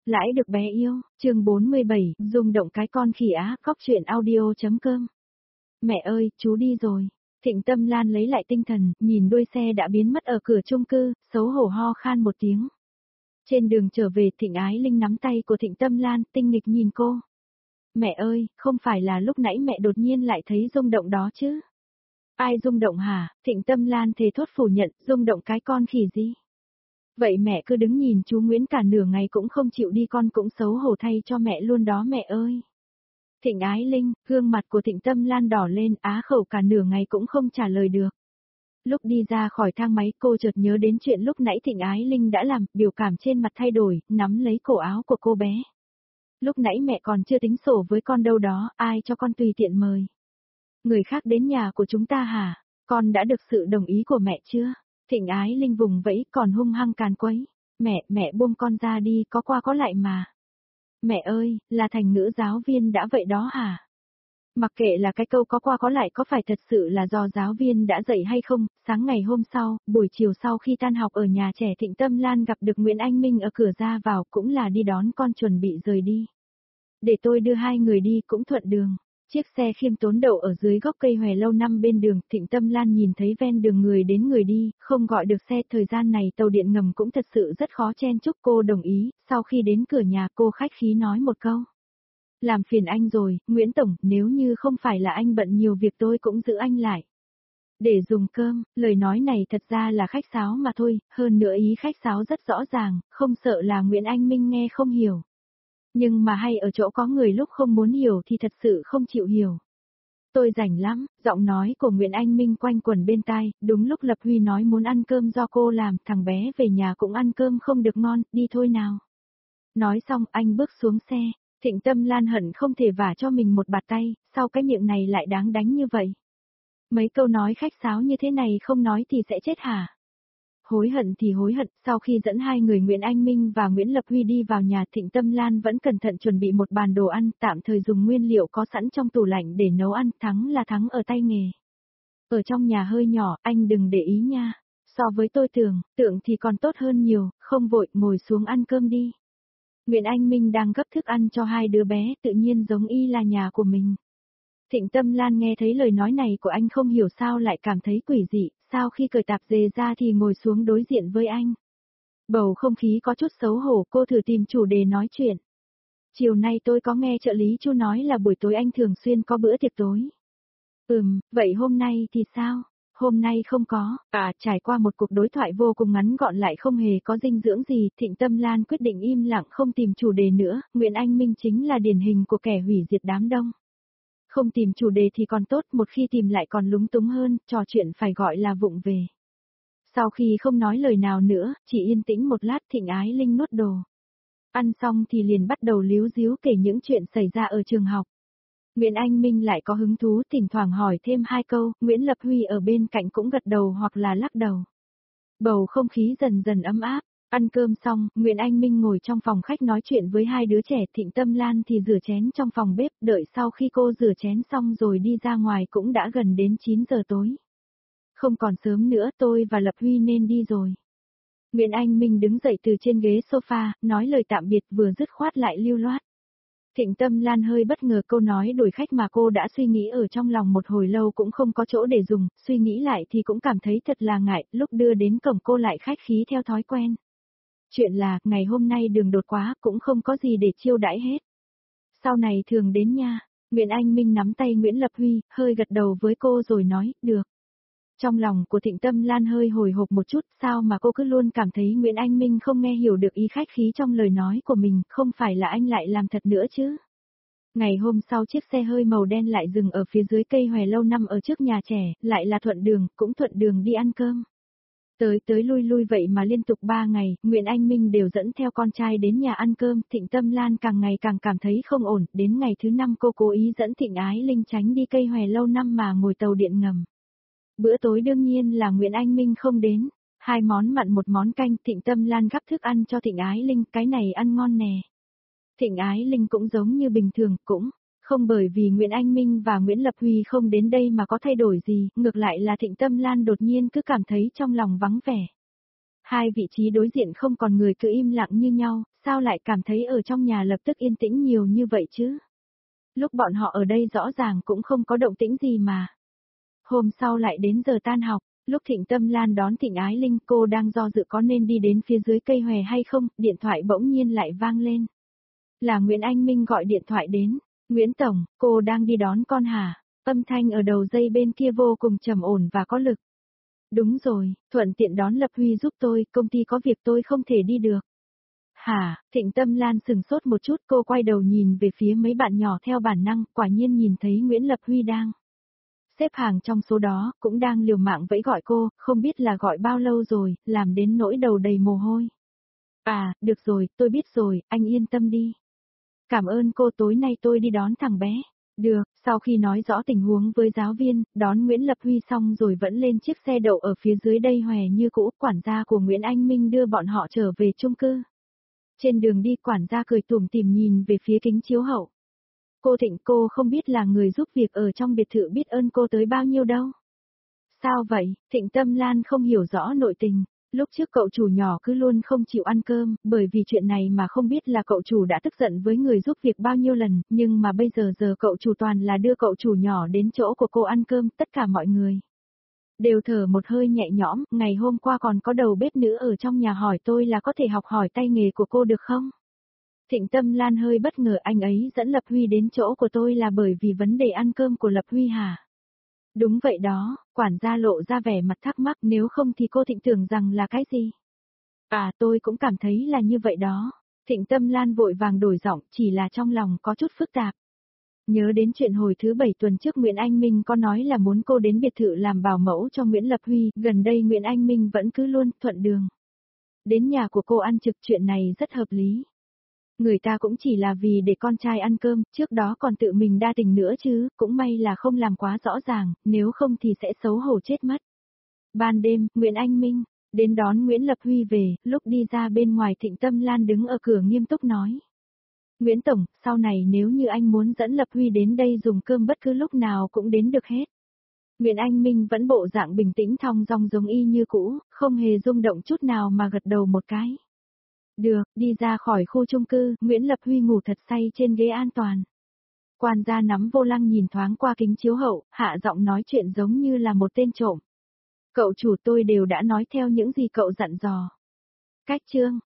Lãi được bé yêu, chương 47, rung động cái con khỉ á, cóc truyện audio.com. Mẹ ơi, chú đi rồi. Thịnh Tâm Lan lấy lại tinh thần, nhìn đuôi xe đã biến mất ở cửa chung cư, xấu hổ ho khan một tiếng. Trên đường trở về, Thịnh Ái Linh nắm tay của Thịnh Tâm Lan, tinh nghịch nhìn cô. Mẹ ơi, không phải là lúc nãy mẹ đột nhiên lại thấy rung động đó chứ? Ai rung động hả? Thịnh Tâm Lan thề thốt phủ nhận, rung động cái con khỉ gì? Vậy mẹ cứ đứng nhìn chú Nguyễn cả nửa ngày cũng không chịu đi, con cũng xấu hổ thay cho mẹ luôn đó mẹ ơi. Thịnh Ái Linh, gương mặt của Thịnh Tâm Lan đỏ lên, á khẩu cả nửa ngày cũng không trả lời được. Lúc đi ra khỏi thang máy cô chợt nhớ đến chuyện lúc nãy Thịnh Ái Linh đã làm, biểu cảm trên mặt thay đổi, nắm lấy cổ áo của cô bé. Lúc nãy mẹ còn chưa tính sổ với con đâu đó, ai cho con tùy tiện mời. Người khác đến nhà của chúng ta hả? Con đã được sự đồng ý của mẹ chưa? Thịnh Ái Linh vùng vẫy còn hung hăng càn quấy. Mẹ buông con ra đi, có qua có lại mà. Mẹ ơi, là thành ngữ giáo viên đã vậy đó hả? Mặc kệ là cái câu có qua có lại có phải thật sự là do giáo viên đã dạy hay không, sáng ngày hôm sau, buổi chiều sau khi tan học ở nhà trẻ Thịnh Tâm Lan gặp được Nguyễn Anh Minh ở cửa ra vào, cũng là đi đón con chuẩn bị rời đi. Để tôi đưa hai người đi cũng thuận đường. Chiếc xe khiêm tốn đậu ở dưới gốc cây hòe lâu năm bên đường, Thịnh Tâm Lan nhìn thấy ven đường người đến người đi, không gọi được xe, thời gian này tàu điện ngầm cũng thật sự rất khó chen chúc, cô đồng ý, sau khi đến cửa nhà cô khách khí nói một câu. Làm phiền anh rồi, Nguyễn Tổng, nếu như không phải là anh bận nhiều việc tôi cũng giữ anh lại. Để dùng cơm, lời nói này thật ra là khách sáo mà thôi, hơn nữa ý khách sáo rất rõ ràng, không sợ là Nguyễn Anh Minh nghe không hiểu. Nhưng mà hay ở chỗ có người lúc không muốn hiểu thì thật sự không chịu hiểu. Tôi rảnh lắm, giọng nói của Nguyễn Anh Minh quanh quẩn bên tai, đúng lúc Lập Huy nói muốn ăn cơm do cô làm, thằng bé về nhà cũng ăn cơm không được ngon, đi thôi nào. Nói xong anh bước xuống xe, Thịnh Tâm Lan hận không thể vả cho mình một bạt tay, sao cái miệng này lại đáng đánh như vậy? Mấy câu nói khách sáo như thế này không nói thì sẽ chết hả? Hối hận thì hối hận, sau khi dẫn hai người Nguyễn Anh Minh và Nguyễn Lập Huy đi vào nhà, Thịnh Tâm Lan vẫn cẩn thận chuẩn bị một bàn đồ ăn, tạm thời dùng nguyên liệu có sẵn trong tủ lạnh để nấu ăn, thắng là thắng ở tay nghề. Ở trong nhà hơi nhỏ, anh đừng để ý nha. So với tôi tượng thì còn tốt hơn nhiều, không vội, ngồi xuống ăn cơm đi. Nguyễn Anh Minh đang gấp thức ăn cho hai đứa bé, tự nhiên giống y là nhà của mình. Thịnh Tâm Lan nghe thấy lời nói này của anh không hiểu sao lại cảm thấy quỷ dị, sau khi cởi tạp dề ra thì ngồi xuống đối diện với anh. Bầu không khí có chút xấu hổ, cô thử tìm chủ đề nói chuyện. Chiều nay tôi có nghe trợ lý Chu nói là buổi tối anh thường xuyên có bữa tiệc tối. Vậy hôm nay thì sao? Hôm nay không có, trải qua một cuộc đối thoại vô cùng ngắn gọn lại không hề có dinh dưỡng gì, Thịnh Tâm Lan quyết định im lặng không tìm chủ đề nữa, Nguyễn Anh Minh chính là điển hình của kẻ hủy diệt đám đông. Không tìm chủ đề thì còn tốt, một khi tìm lại còn lúng túng hơn, trò chuyện phải gọi là vụng về. Sau khi không nói lời nào nữa, chỉ yên tĩnh một lát, Thịnh Ái Linh nuốt đồ. Ăn xong thì liền bắt đầu líu díu kể những chuyện xảy ra ở trường học. Nguyễn Anh Minh lại có hứng thú, thỉnh thoảng hỏi thêm hai câu, Nguyễn Lập Huy ở bên cạnh cũng gật đầu hoặc là lắc đầu. Bầu không khí dần dần ấm áp. Ăn cơm xong, Nguyễn Anh Minh ngồi trong phòng khách nói chuyện với hai đứa trẻ, Thịnh Tâm Lan thì rửa chén trong phòng bếp, đợi sau khi cô rửa chén xong rồi đi ra ngoài cũng đã gần đến 9 giờ tối. Không còn sớm nữa, tôi và Lập Huy nên đi rồi. Nguyễn Anh Minh đứng dậy từ trên ghế sofa, nói lời tạm biệt vừa dứt khoát lại lưu loát. Thịnh Tâm Lan hơi bất ngờ câu nói đuổi khách mà cô đã suy nghĩ ở trong lòng một hồi lâu cũng không có chỗ để dùng, suy nghĩ lại thì cũng cảm thấy thật là ngại, lúc đưa đến cổng cô lại khách khí theo thói quen. Chuyện là, ngày hôm nay đường đột quá, cũng không có gì để chiêu đãi hết. Sau này thường đến nha. Nguyễn Anh Minh nắm tay Nguyễn Lập Huy, hơi gật đầu với cô rồi nói, được. Trong lòng của Thịnh Tâm Lan hơi hồi hộp một chút, sao mà cô cứ luôn cảm thấy Nguyễn Anh Minh không nghe hiểu được ý khách khí trong lời nói của mình, không phải là anh lại làm thật nữa chứ. Ngày hôm sau chiếc xe hơi màu đen lại dừng ở phía dưới cây hòe lâu năm ở trước nhà trẻ, lại là thuận đường, cũng thuận đường đi ăn cơm. Tới lui vậy mà liên tục 3 ngày, Nguyễn Anh Minh đều dẫn theo con trai đến nhà ăn cơm, Thịnh Tâm Lan càng ngày càng cảm thấy không ổn, đến ngày thứ 5 cô cố ý dẫn Thịnh Ái Linh tránh đi cây hòe lâu năm mà ngồi tàu điện ngầm. Bữa tối đương nhiên là Nguyễn Anh Minh không đến, 2 món mặn một món canh, Thịnh Tâm Lan gắp thức ăn cho Thịnh Ái Linh, cái này ăn ngon nè. Thịnh Ái Linh cũng giống như bình thường, cũng không bởi vì Nguyễn Anh Minh và Nguyễn Lập Huy không đến đây mà có thay đổi gì, ngược lại là Thịnh Tâm Lan đột nhiên cứ cảm thấy trong lòng vắng vẻ. Hai vị trí đối diện không còn người cứ im lặng như nhau, sao lại cảm thấy ở trong nhà lập tức yên tĩnh nhiều như vậy chứ? Lúc bọn họ ở đây rõ ràng cũng không có động tĩnh gì mà. Hôm sau lại đến giờ tan học, lúc Thịnh Tâm Lan đón Thịnh Ái Linh, cô đang do dự có nên đi đến phía dưới cây hòe hay không, điện thoại bỗng nhiên lại vang lên. Là Nguyễn Anh Minh gọi điện thoại đến. Nguyễn Tổng, cô đang đi đón con hả? Âm thanh ở đầu dây bên kia vô cùng trầm ổn và có lực. Đúng rồi, thuận tiện đón Lập Huy giúp tôi, công ty có việc tôi không thể đi được. Hả, Thịnh Tâm Lan sừng sốt một chút, cô quay đầu nhìn về phía mấy bạn nhỏ theo bản năng, quả nhiên nhìn thấy Nguyễn Lập Huy đang xếp hàng trong số đó, cũng đang liều mạng vẫy gọi cô, không biết là gọi bao lâu rồi, làm đến nỗi đầu đầy mồ hôi. À, được rồi, tôi biết rồi, anh yên tâm đi. Cảm ơn cô, tối nay tôi đi đón thằng bé. Được, sau khi nói rõ tình huống với giáo viên, đón Nguyễn Lập Huy xong rồi vẫn lên chiếc xe đậu ở phía dưới đây hòe như cũ, quản gia của Nguyễn Anh Minh đưa bọn họ trở về chung cư. Trên đường đi quản gia cười tủm tỉm nhìn về phía kính chiếu hậu. Cô Thịnh, cô không biết là người giúp việc ở trong biệt thự biết ơn cô tới bao nhiêu đâu. Sao vậy? Thịnh Tâm Lan không hiểu rõ nội tình. Lúc trước cậu chủ nhỏ cứ luôn không chịu ăn cơm, bởi vì chuyện này mà không biết là cậu chủ đã tức giận với người giúp việc bao nhiêu lần, nhưng mà bây giờ cậu chủ toàn là đưa cậu chủ nhỏ đến chỗ của cô ăn cơm, tất cả mọi người đều thở một hơi nhẹ nhõm, ngày hôm qua còn có đầu bếp nữ ở trong nhà hỏi tôi là có thể học hỏi tay nghề của cô được không? Thịnh Tâm Lan hơi bất ngờ, anh ấy dẫn Lập Huy đến chỗ của tôi là bởi vì vấn đề ăn cơm của Lập Huy hả? Đúng vậy đó, quản gia lộ ra vẻ mặt thắc mắc, nếu không thì cô Thịnh tưởng rằng là cái gì? À, tôi cũng cảm thấy là như vậy đó. Thịnh Tâm Lan vội vàng đổi giọng, chỉ là trong lòng có chút phức tạp. Nhớ đến chuyện hồi thứ 7 tuần trước Nguyễn Anh Minh có nói là muốn cô đến biệt thự làm bảo mẫu cho Nguyễn Lập Huy, gần đây Nguyễn Anh Minh vẫn cứ luôn thuận đường đến nhà của cô ăn trực, chuyện này rất hợp lý. Người ta cũng chỉ là vì để con trai ăn cơm, trước đó còn tự mình đa tình nữa chứ, cũng may là không làm quá rõ ràng, nếu không thì sẽ xấu hổ chết mất. Ban đêm, Nguyễn Anh Minh đến đón Nguyễn Lập Huy về, lúc đi ra bên ngoài Thịnh Tâm Lan đứng ở cửa nghiêm túc nói. Nguyễn Tổng, sau này nếu như anh muốn dẫn Lập Huy đến đây dùng cơm bất cứ lúc nào cũng đến được hết. Nguyễn Anh Minh vẫn bộ dạng bình tĩnh thong dong giống y như cũ, không hề rung động chút nào mà gật đầu một cái. Được, đi ra khỏi khu chung cư, Nguyễn Lập Huy ngủ thật say trên ghế an toàn. Quản gia nắm vô lăng nhìn thoáng qua kính chiếu hậu, hạ giọng nói chuyện giống như là một tên trộm. Cậu chủ, tôi đều đã nói theo những gì cậu dặn dò. Cách chương